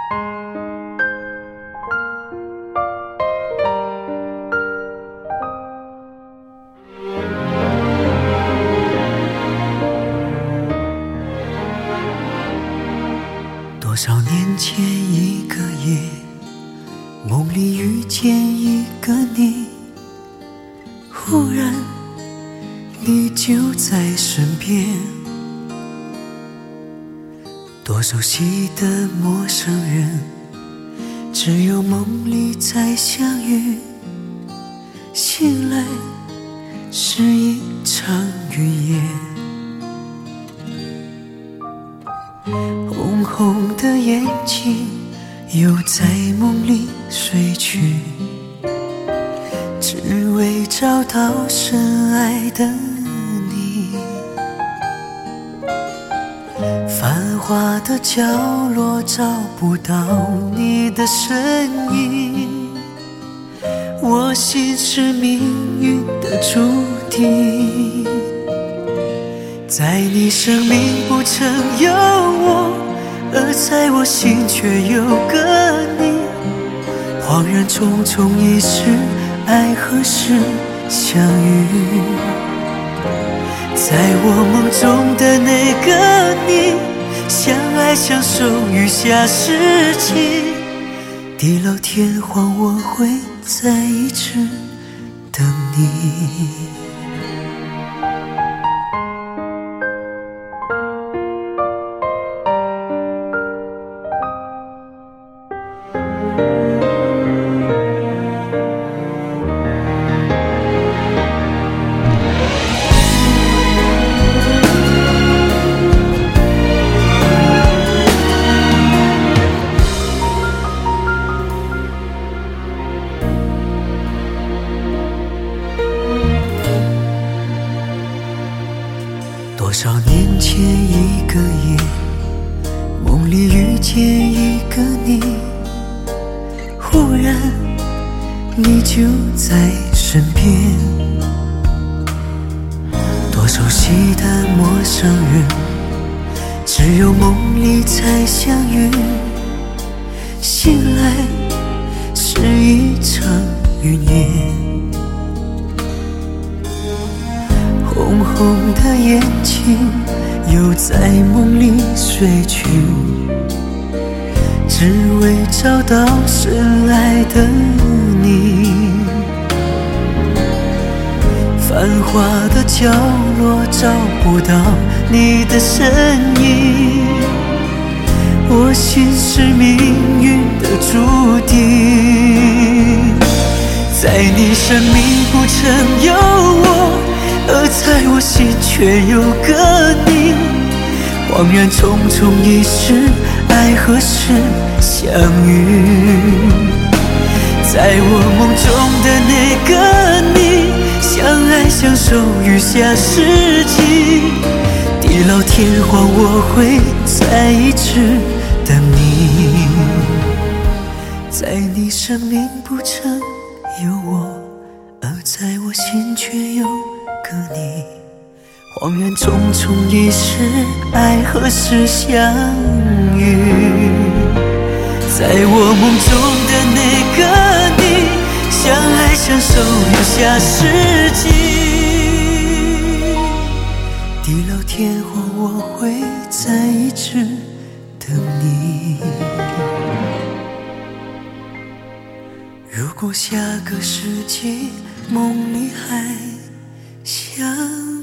多少年前一个夜，梦里遇见一个你，忽然你就在身边。多熟悉的陌生人，只有梦里才相遇，醒来是一场云烟。红红的眼睛又在梦里睡去，只为找到深爱的你。繁华的角落找不到你的身影，我心是命运的注定。在你生命不曾有我，而在我心却有个你。恍然匆匆一世，爱何时相遇？在我梦中的那个你，相爱相守余下世纪，地老天荒我会在一直等你。多少年前一个夜，梦里遇见一个你，忽然你就在身边。多熟悉的陌生人，只有梦里才相遇，醒来是一场云烟。红红的眼睛又在梦里睡去，只为找到深爱的你。繁华的角落找不到你的身影，我心是命运的注定。在你生命不曾有我，而在我心却有个你。恍然匆匆一世，爱何时相遇？在我梦中的那个你，相爱相守余下世纪，地老天荒我会在一直等你。在你生命不曾有我，而在我心却有个你。恍然匆匆一世，爱何时相遇？在我梦中的那个你，相爱相守余下世纪，地老天荒我会在一直等你。如果下个世纪梦里还相